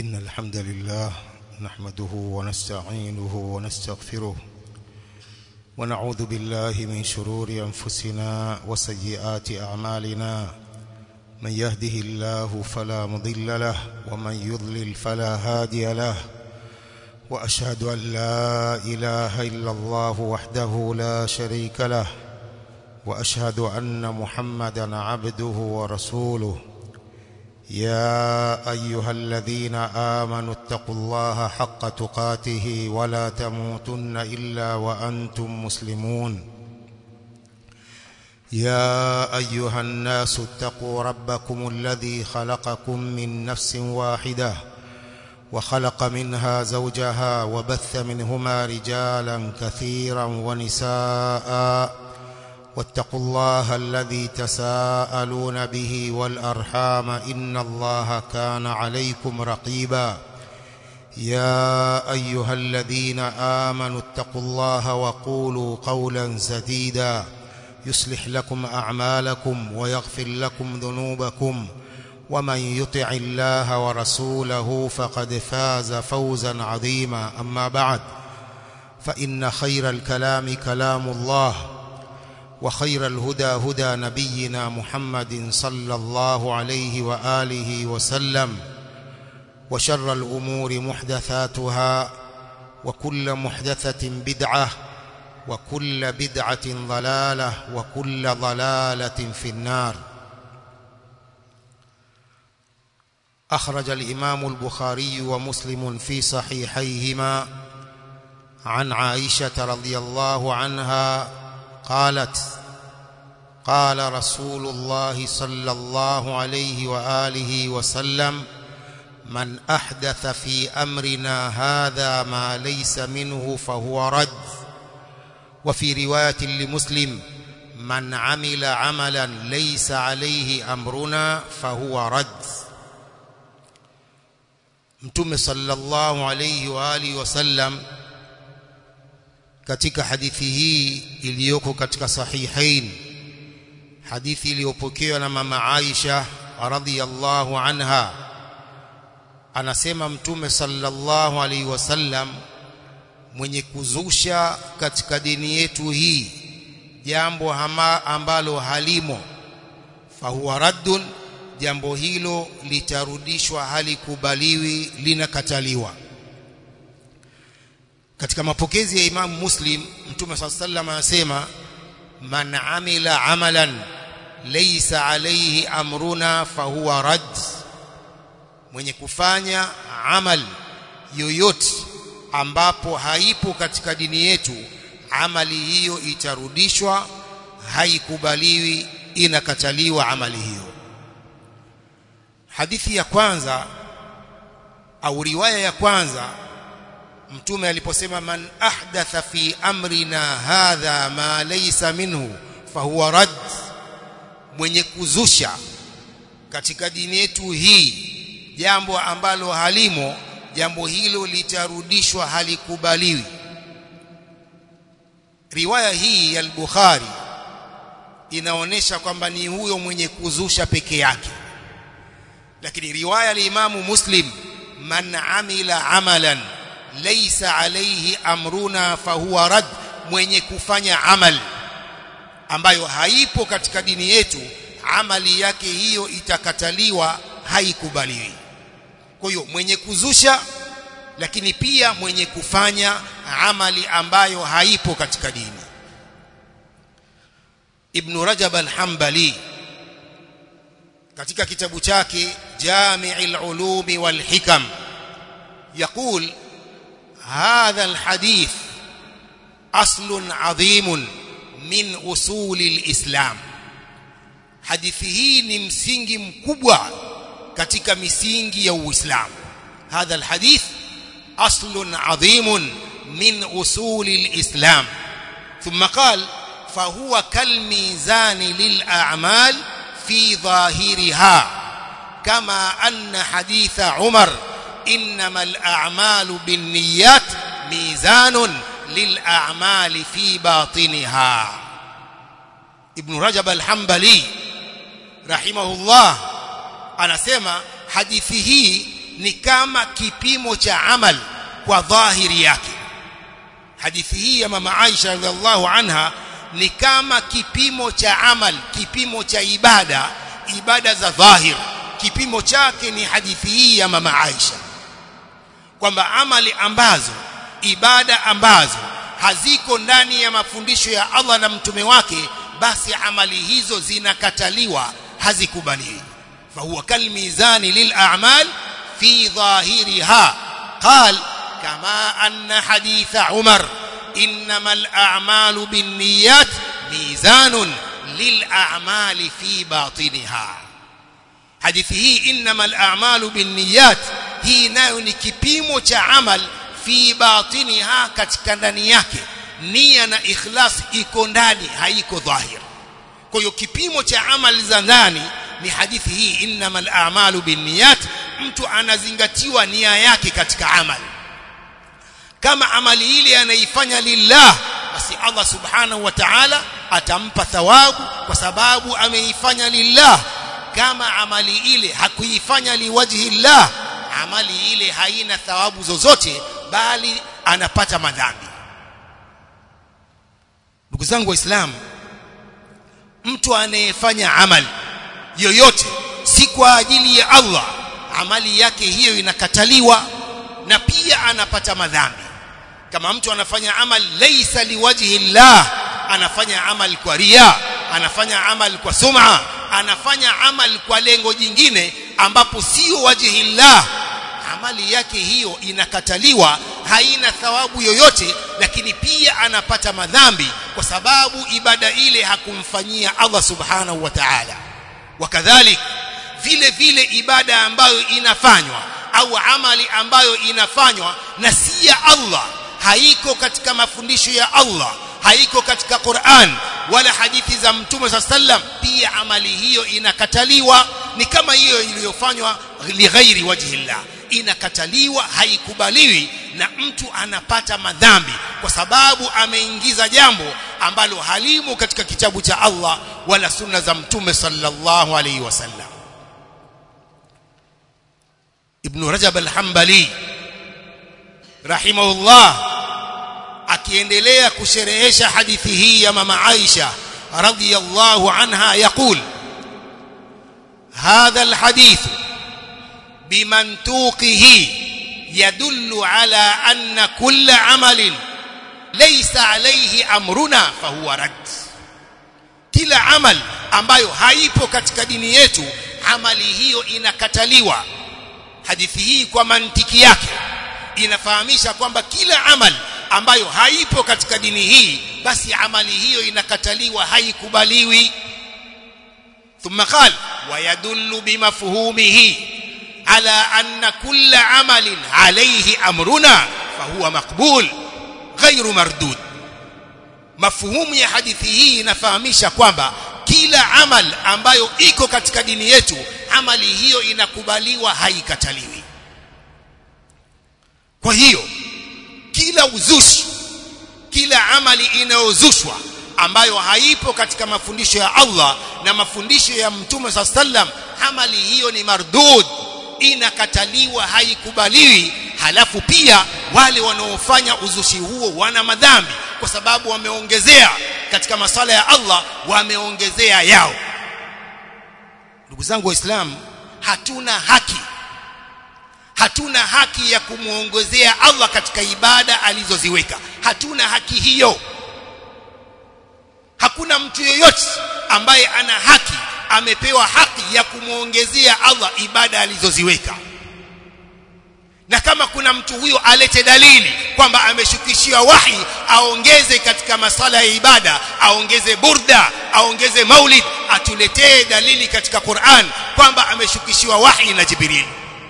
إن الحمد لله نحمده ونستعينه ونستغفره ونعوذ بالله من شرور أنفسنا وسيئات أعمالنا من يهده الله فلا مضل له ومن يضلل فلا هادي له وأشهد أن لا إله إلا الله وحده لا شريك له وأشهد أن محمدًا عبده ورسوله يا أيها الذين آمنوا اتقوا الله حق تقاته ولا تموتن إلا وأنتم مسلمون يا أيها الناس اتقوا ربكم الذي خلقكم من نفس واحدة وخلق منها زوجها وبث منهما رجالا كثيرا ونساء واتقوا الله الذي تساءلون به والأرحام إن الله كان عليكم رقيبا يا أيها الذين آمنوا اتقوا الله وقولوا قولا سديدا يصلح لكم أعمالكم ويغفر لكم ذنوبكم ومن يطع الله ورسوله فقد فاز فوزا عظيما أما بعد فإن خير الكلام كلام الله وخير الهدى هدى نبينا محمد صلى الله عليه وآله وسلم وشر الأمور محدثاتها وكل محدثة بدعة وكل بدعة ضلالة وكل ضلالة في النار. أخرج الإمام البخاري ومسلم في صحيحيهما عن عائشة رضي الله عنها قالت قال رسول الله صلى الله عليه وآله وسلم من أحدث في أمرنا هذا ما ليس منه فهو رد وفي رواية لمسلم من عمل عملا ليس عليه أمرنا فهو رد. Mtume sallallahu alayhi wa alihi wasallam katika hadithi hii iliyoko katika sahihain, hadithi iliyopokewa na mama Aisha radhiyallahu anha, anasema Mtume sallallahu alayhi wasallam, mwenye kuzusha katika dini yetu hii jambo ambalo halimo fahuwa raddun, jambo hilo litarudishwa, halikubaliwi, linakataliwa. Katika mapokezi ya Imam Muslim, Mtume sallallahu alayhi wasallam anasema man amila amalan laysa alayhi amruna fahuwa rad, mwenye kufanya amal yoyote ambapo haipo katika dini yetu, amali hiyo itarudishwa, haikubaliwi, inakataliwa amali hiyo. Hadithi ya kwanza au riwaya ya kwanza, Mtume aliposema man ahdatha fi amrina hadha ma laysa minhu fahuwa rad, mwenye kuzusha katika dini yetu hii jambo ambalo halimo, jambo hilo litarudishwa, halikubaliwi. Riwaya hii ya al-Bukhari inaonesha kwamba ni huyo mwenye kuzusha peke yake, lakini riwaya ya Imamu Muslim, man amila amalan laysa alayhi amruna fahuwa rad, mwenye kufanya amal ambayo haipo katika dini yetu, amali yake hiyo itakataliwa, haikubaliwi. Kwa hiyo mwenye kuzusha, lakini pia mwenye kufanya amali ambayo haipo katika dini. Ibn Rajab al-Hanbali katika kitabu chake Jami'ul Ulumi wal Hikam يقول هذا الحديث أصل عظيم من أصول الإسلام. hadithi hii ni msingi mkubwa katika misingi ya Uislamu. هذا الحديث أصل عظيم من أصول الإسلام. ثم قال فهو كالميزان للأعمال في ظاهرها كما أن حديث عمر إنما الأعمال بالنيات ميزان للأعمال في باطنها. ابن رجب الحنبلي رحمه الله anasema hadithi hii ni kama kipimo cha amal kwa dhahiri yake. Hadithi hii ya mama Aisha radhiallahu anha ni kama kipimo cha amal, kipimo cha ibada za dhahir. Kipimo chake ni hadithi hii ya mama Aisha, kwamba amali ambazo, ibada ambazo haziko ndani ya mafundisho ya Allah na mtume wake, basi amali hizo zinakataliwa, hazikubaliwi. Fahuwa kalmizani lil'amal fi dhahiriha. Qal kama anna haditha Umar innamal a'malu binniyat mizanun lil'amali fi batiniha. Hadithi hii innamal a'malu binniyat, hii nayo ni kipimo cha amal fi batiniha, katika ndani yake. Nia na ikhlas iko ndani, haiko dhahir. Kwa hiyo kipimo cha amali za ndani ni hadithi hii innamal a'malu binniyat. Mtu anazingatiwa nia yake katika amali. Kama amali ile anaifanya lillah, basi Allah subhanahu wa ta'ala atampa thawabu kwa sababu ameifanya lillah. Kama amali ile hakuifanya liwajhi llah, amali ile haina thawabu zozote, bali anapata madhambi. Ndugu zangu Waislamu, mtu anayefanya amali yoyote si kwa ajili ya Allah, amali yake hiyo inakataliwa na pia anapata madhambi. Kama mtu anafanya amali laysa liwajhi llah, anafanya amali kwa riya, anafanya amali kwa sum'a, anafanya amali kwa lengo jingine ambapo sio wajhi llah, amali yake hiyo inakataliwa, haina thawabu yoyote, lakini pia anapata madhambi kwa sababu ibada ile hakumfanyia Allah subhanahu wa ta'ala. Wakadhalik vile vile ibada ambayo inafanywa au amali ambayo inafanywa na si ya Allah, haiko katika mafundisho ya Allah, haiko katika Qur'an wala hadithi za Mtume sallam, pia amali hiyo inakataliwa. Ni kama hiyo iliyofanywa lighairi wajhi llah, inakataliwa, haikubaliwi, na mtu anapata madhambi kwa sababu ameingiza jambo ambalo halimu katika kitabu cha Allah wala sunna za Mtume sallallahu alayhi wasallam. Ibn Rajab al-Hanbali rahimahullah akiendelea kusherehesha hadithi hii ya mama Aisha radhiyallahu anha yaqul hadha alhadith bimantuqihi yadullu ala anna kulla amalin laysa alayhi amruna fahuwa rad. Kila amal ambayo haipo katika dini yetu, amali hiyo inakataliwa. Hadithi hii kwa mantiki yake inafahamisha kwamba kila amal ambayo haipo katika dini hii, basi amali hiyo inakataliwa, haikubaliwi. Thumma qala wa yadullu bimafhumihi ala anna kulla amalin alayhi amruna fahuwa maqbul ghairu mardud. Mafhumu ya hadithi hii inafahamisha kwamba kila amal ambayo iko katika dini yetu, amali hiyo inakubaliwa, haikataliwi. Kwa hiyo kila uzushi, kila amali inayozushwa ambayo haipo katika mafundisho ya Allah na mafundisho ya Mtume sallam, amali hiyo ni mardud, inakataliwa, haikubaliwi. Halafu pia wale wanaofanya uzushi huo wana madhambi kwa sababu wameongezea katika masala ya Allah, wameongezea yao. Ndugu zangu Waislamu, hatuna haki ya kumuongezea Allah katika ibada alizoziweka. Hatuna haki hiyo. Hakuna mtu yeyote ambaye ana haki, amepewa haki ya kumuongezea Allah ibada alizoziweka. Na kama kuna mtu huyo alete dalili kwamba ameshukishiwa wahi aongeze katika masala ya ibada, aongeze burda, aongeze maulid, atuletee dalili katika Qur'an kwamba ameshukishiwa wahi na Jibril.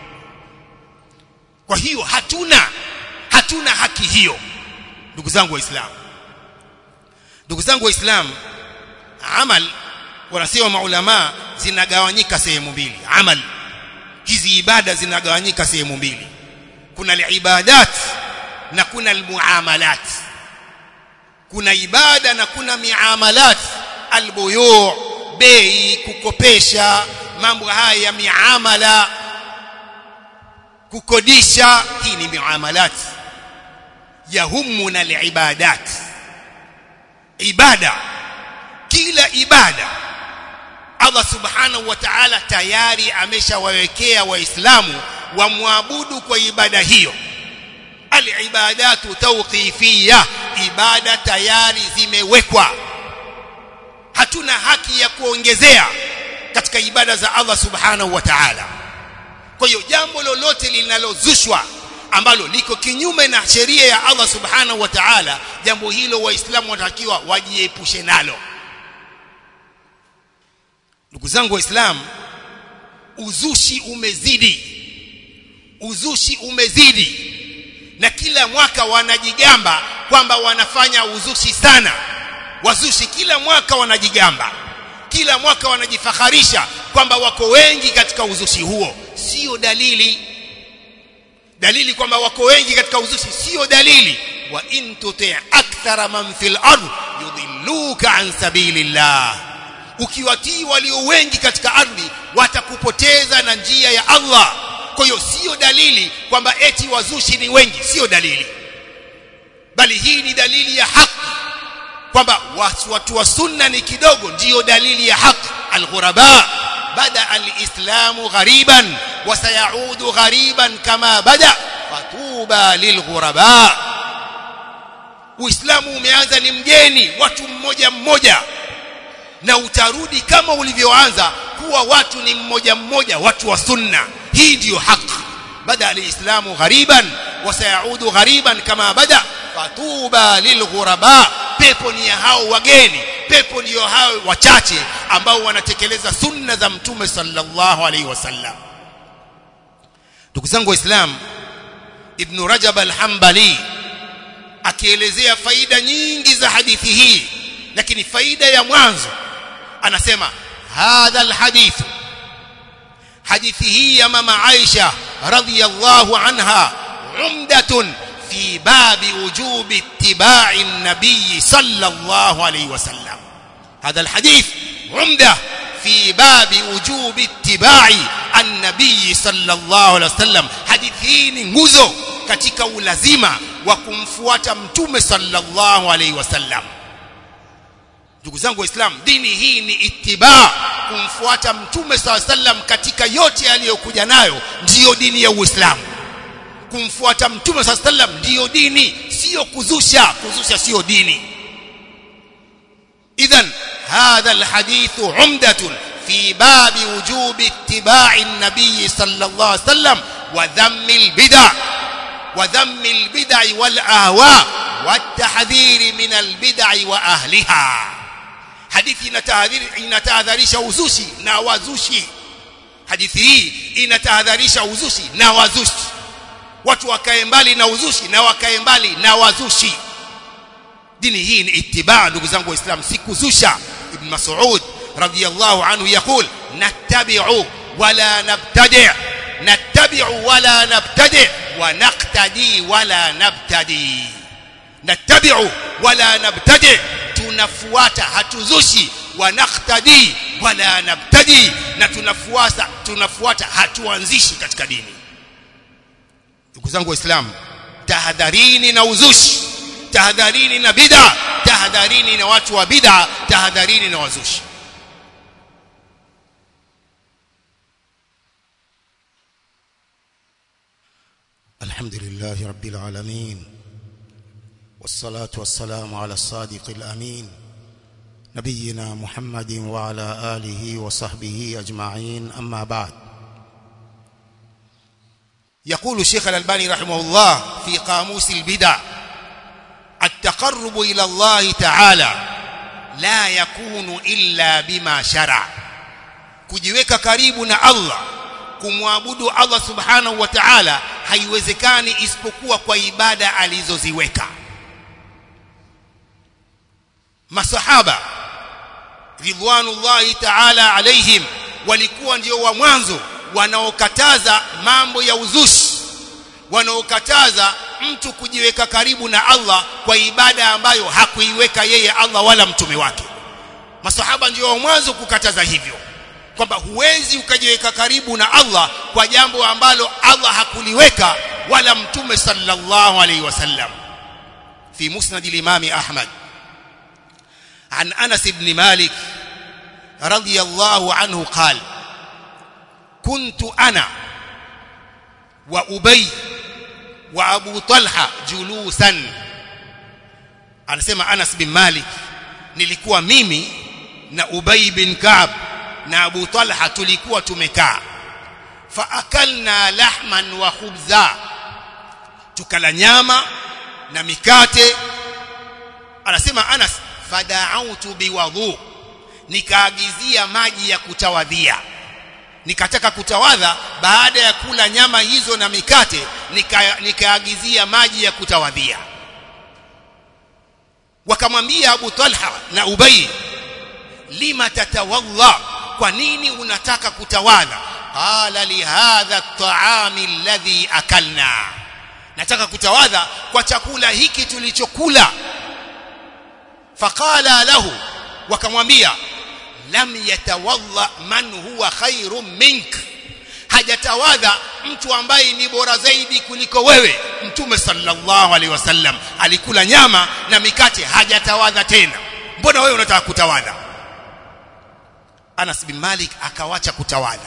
Kwa hiyo hatuna haki hiyo. Ndugu zangu Waislamu, amal, wanasema maulama, zinagawanyika sehemu mbili. Amal, hizi ibada zinagawanyika sehemu mbili. Kuna al-ibadat na kuna al-muamalat. Kuna ibada na kuna miamalat, al-buyu', bei, kukopesha, mambo haya ya miamala. kukodisha. Hii ni muamalat. Yahumuna al-ibadat, ibada, kila ibada Allah subhanahu wa ta'ala tayari ameshawawekea waislamu wamwabudu kwa ibada hiyo. Al-ibadatu tawqifiyya, ibada tayari zimewekwa, hatuna haki ya kuongezea katika ibada za Allah subhanahu wa ta'ala. Kwa hiyo jambo lolote linalozushwa ambalo liko kinyume na sheria ya Allah subhanahu wa ta'ala, jambo hilo waislamu watakiwa wajiepushe nalo. Ndugu zangu waislamu, uzushi umezidi, na kila mwaka wanajigamba kwamba wanafanya uzushi sana. Wazushi kila mwaka wanajigamba, kila mwaka wanajifakharisha kwamba wako wengi katika uzushi huo. Sio dalili kwamba wako wengi katika uzushi, sio dalili. Wa in tuti' akthara man fil ardh yudilluka an sabilillah, ukiwatii walio wengi katika ardhi watakupoteza na njia ya Allah. Kwa hiyo sio dalili kwamba eti wazushi ni wengi, sio dalili, bali hii ni dalili ya haki kwamba watu wa sunna ni kidogo, ndiyo dalili ya haki. Al-ghuraba bada al-islamu ghariban wa sayaudu ghariban kama bada fatuba lilghuraba. Uislamu umeanza ni mgeni, watu mmoja mmoja, na utarudi kama ulivyoanza kuwa watu ni mmoja mmoja, watu wa sunna. Hii ndiyo haki. Bada al-islamu ghariban wa sayaudu ghariban kama bada fatuba lilghuraba. Pepo ni ya hao wageni, pepo ndio hao wachache ambao wanatekeleza sunna za Mtume sallallahu alaihi wasallam. Ndugu zangu waislamu, Ibn Rajab al-Hanbali akielezea faida nyingi za hadithi hii, lakini faida ya mwanzo anasema hadha alhadith, hadithi hii ya mama Aisha radhiyallahu anha umdatun في باب وجوب اتباع النبي صلى الله عليه وسلم. هذا الحديث عمدة في باب وجوب اتباع النبي صلى الله عليه وسلم. hadithi ni nguzo katika ulazima wa kumfuata Mtume sallallahu alaihi wasallam. Ndugu zangu waislamu, dini hii ni ittiba, kumfuata Mtume sallallahu alaihi wasallam katika yote aliyokuja nayo, ndiyo dini ya Uislamu. Kumfuata Mtume sallallahu alaihi wasallam ndiyo dini, sio kuzusha sio dini. Idhan hadha alhadith umdatun fi babi wujubi ittiba'i an-nabiy sallallahu alaihi wasallam wa dhammi al-bid'i wal ahwa wa at-tahdhir min al-bid'i wa ahliha. Hadithi inatahadharisha uzushi na wazushi. Hadithi hii inatahadharisha uzushi na wazushi. Watu wakae mbali na uzushi na wakae mbali na wazushi. Dini hii ni ittiba, ndugu zangu waislamu, si kuzusha. Ibn Mas'ud radhiyallahu anhu yaqul nattabi'u wala nabtadi', nattabi'u wala nabtadi' wa naqtadi wala nabtadi. Nattabi'u wala nabtadi', tunafuata hatuzushi, wa naqtadi wala nabtadi, na tunafuata hatuanzishi katika dini. Ndugu zangu waislamu, tahadharini na uzushi, tahadharini na bid'a, tahadharini na watu wa bid'a, tahadharini na wazushi. Alhamdulillahi rabbil alamin, wassalatu wassalamu ala as-sadiqil amin, nabiyyina Muhammadin wa ala alihi wa sahbihi ajma'in, amma ba'd. يقول الشيخ الألباني رحمه الله في قاموس البدع: التقرب إلى الله تعالى لا يكون إلا بما شرع. kujiweka karibu na Allah, kumwabudu Allah subhanahu wa ta'ala, haiwezekani isipokuwa kwa ibada alizoziweka. Masahaba ridwanullahi ta'ala alaihim walikuwa ndio wa mwanzo wanaokataza mambo ya uzushi, wanaokataza mtu kujiweka karibu na Allah kwa ibada ambayo hakuiweka yeye Allah wala mtume wake. Masahaba ndio wa mwanzo kukataza hivyo, kwamba huwezi ukajiweka karibu na Allah kwa jambo ambalo Allah hakuliweka wala mtume sallallahu alayhi wasallam. في مسند الإمام أحمد عن أنس بن مالك رضي الله عنه قال: كنت أنا وأبي وأبو طلحة جلوسا. anasema Anas bin Malik, nilikuwa mimi na Ubay bin Ka'b na Abu Talha tulikuwa tumekaa. Fa akalna lahman wa khubza, tukala nyama na mikate. Anasema Anas, fada'autu biwudhu, nikaagizia maji ya kutawadhia. Nikataka kutawadha baada ya kula nyama hizo na mikate, nikaagizia maji ya kutawadhia. Wakamwambia Abu Talha na Ubay, lima tatawadha, kwa nini unataka kutawadha? Qala li hadha at-ta'ami alladhi akalna, nataka kutawadha kwa chakula hiki tulichokula. Faqala lahu, wakamwambia, lam yatawadha man huwa khairun mink, hajatawadha mtu ambaye ni bora zaidi kuliko wewe. Mtume sallallahu alaihi wasallam alikula nyama na mikate, hajatawadha tena, mbona wewe unataka kutawadha? Anas bin Malik akawacha kutawadha.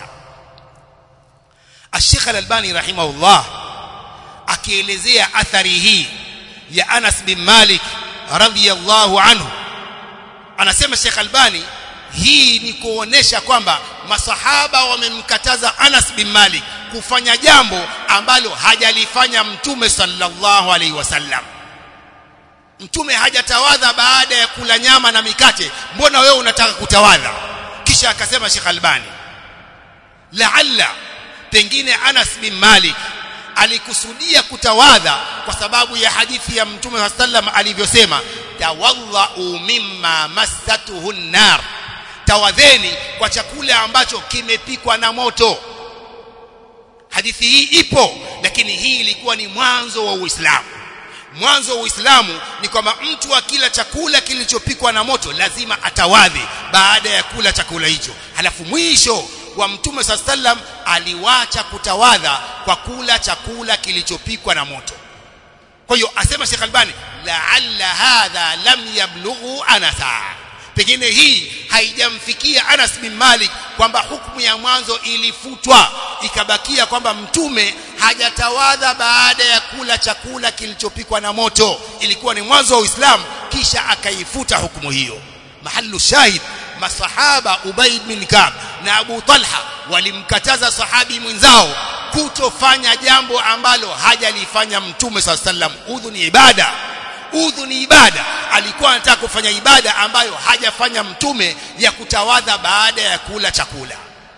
Sheikh Al-Albani rahimahullah akielezea athari hii ya Anas bin Malik radhiyallahu anhu, anasema Sheikh Albani, hii ni kuonesha kwamba masahaba wamemkataza Anas bin Malik kufanya jambo ambalo hajalifanya Mtume sallallahu alaihi wasallam. Mtume hajatawadha baada ya kula nyama na mikate, mbona wewe unataka kutawadha? Kisha akasema Sheikh Albani, laalla pengine Anas bin Malik alikusudia kutawadha kwa sababu ya hadithi ya Mtume sallam alivyosema, tawadhau mimma massatuhu an-nar, tawadheni kwa chakula ambacho kimepikwa na moto. Hadithi hii ipo, lakini hii ilikuwa ni mwanzo wa Uislamu. Mwanzo wa Uislamu ni kwamba mtu akila chakula kilichopikwa na moto lazima atawadhi baada ya kula chakula hicho. Halafu mwisho wa Mtume sallam aliwacha kutawadha kwa kula chakula kilichopikwa na moto. Kwa hiyo asema Sheikh Albani, la'alla hadha lam yablughu Anasa, pengine hii haijamfikia Anas bin Malik kwamba hukumu ya mwanzo ilifutwa, ikabakia kwamba Mtume hajatawadha baada ya kula chakula kilichopikwa na moto. Ilikuwa ni mwanzo wa Uislamu, kisha akaifuta hukumu hiyo. Mahallu shahid, masahaba Ubay bin Ka'b na Abu Talha walimkataza sahabi mwenzao kutofanya jambo ambalo hajalifanya Mtume sallam. Udhu ni ibada, udhu ni ibada. Alikuwa anataka kufanya ibada ambayo hajafanya Mtume, ya kutawadha baada ya kula chakula.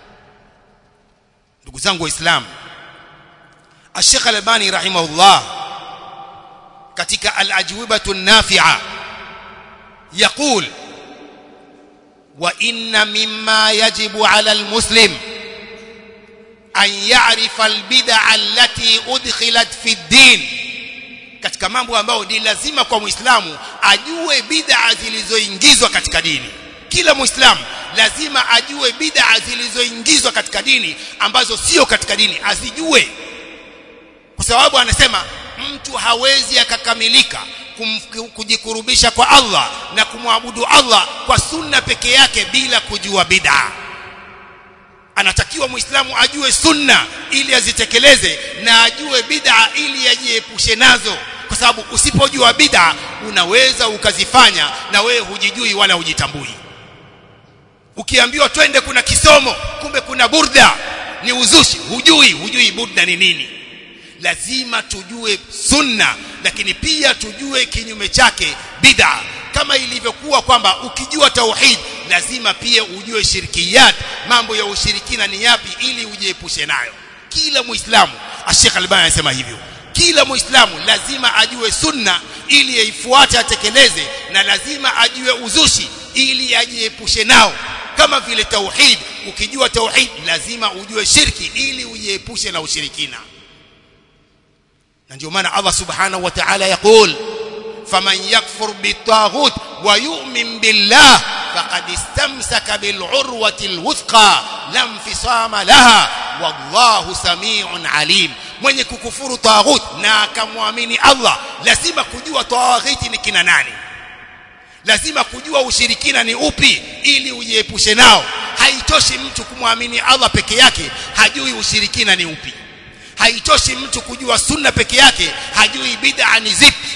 Ndugu zangu Waislamu, Sheikh Al-Albani rahimahullah katika Al-Ajwibatu an-Nafi'a يقول: وإن مما يجب على المسلم أن يعرف البدع التي أدخلت في الدين, katika mambo ambayo ni lazima kwa Muislamu ajue bid'a zilizoingizwa katika dini. Kila Muislamu lazima ajue bid'a zilizoingizwa katika dini ambazo sio katika dini, azijue. Kwa sababu anasema mtu hawezi akakamilika kujikurubisha kwa Allah na kumwabudu Allah kwa sunna peke yake bila kujua bid'a. Anatakiwa Muislamu ajue sunna ili azitekeleze, na ajue bid'a ili ajiepushe nazo, kwa sababu usipojua bid'a unaweza ukazifanya na wewe hujijui wala hujitambui. Ukiambiwa twende kuna kisomo, kumbe kuna burda, ni uzushi, hujui burda ni nini. Lazima tujue sunna, lakini pia tujue kinyume chake bid'a. Kama ilivyokuwa kwamba ukijua tauhid lazima pia ujue shirkiyat, mambo ya ushirikina ni yapi, ili ujiepushe nayo. Kila Muislamu, Sheikh Albani anasema hivyo, kila Muislamu lazima ajue sunna ili aifuate atekeleze, na lazima ajue uzushi ili ajiepushe nao. Kama vile tauhid, ukijua tauhid lazima ujue shirki ili ujiepushe na ushirikina. Na ndio maana Allah subhanahu wa ta'ala yaqul: faman yakfur bitaghut wa yu'min billah faqad istamsaka bil urwati alwuthqa la infisama laha wallahu samiun alim. Mwenye kukufuru taghut na akamwamini Allah lazima kujua taghut ni kina nani, lazima kujua ushirikina ni upi ili ujiepushe nao. Haitoshi mtu kumwamini Allah peke yake hajui ushirikina ni upi. Haitoshi mtu kujua sunna peke yake hajui bid'a ni zipi.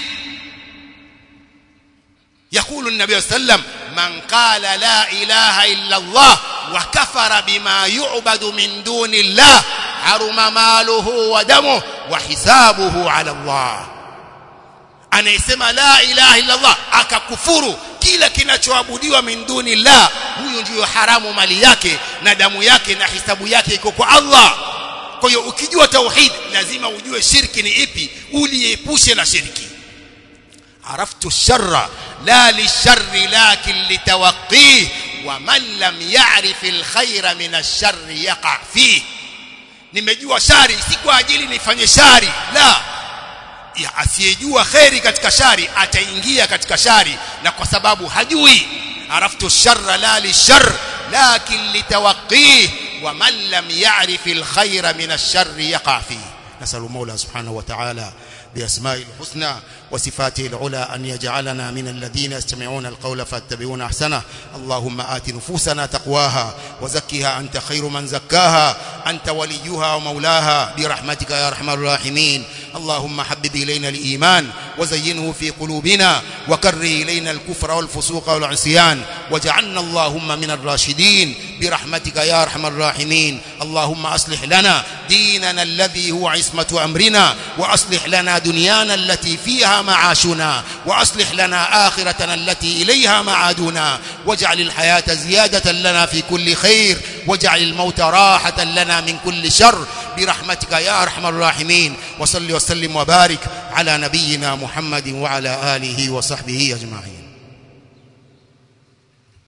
يقول النبي صلى الله عليه وسلم من قال لا إله إلا الله وكفر بما يعبد من دون الله حرم ماله ودمه وحسابه على الله. anayesema la ilaha illa Allah akakufuru kila kinachoabudiwa min duni Allah, huyo ndio haramu mali yake na damu yake na hisabu yake iko kwa Allah. Kwa hiyo ukijua tauhid lazima ujue shirki ni ipi uliepushe na shirki. عرفت الشر لا للشر لكن لتوقيه ومن لم يعرف الخير من الشر يقع فيه. nimejua shari si kwa ajili nifanye shari, la, asiyejua khairi katika shari ataingia katika shari na kwa sababu hajui. عرفت الشر لا للشر لكن لتوقيه ومن لم يعرف الخير من الشر يقع فيه. نسأل المولى سبحانه وتعالى بأسمائه الحسنى وصفاته العلى أن يجعلنا من الذين يستمعون القول فاتبعون أحسنه. اللهم آت نفوسنا تقواها وزكها أنت خير من زكاها أنت وليها ومولاها برحمتك يا أرحم الراحمين. اللهم حبب إلينا الإيمان وزينه في قلوبنا وكره إلينا الكفر والفسوق والعصيان وجعلنا اللهم من الراشدين برحمتك يا أرحم الراحمين. اللهم أصلح لنا ديننا الذي هو عصمة أمرنا وأصلح لنا دنيانا التي فيها معاشنا وأصلح لنا آخرتنا التي إليها معادنا واجعل الحياة زيادة لنا في كل خير واجعل الموت راحة لنا من كل شر برحمتك يا أرحم الراحمين. وصل وسلم وبارك على نبينا محمد وعلى آله وصحبه أجمعين.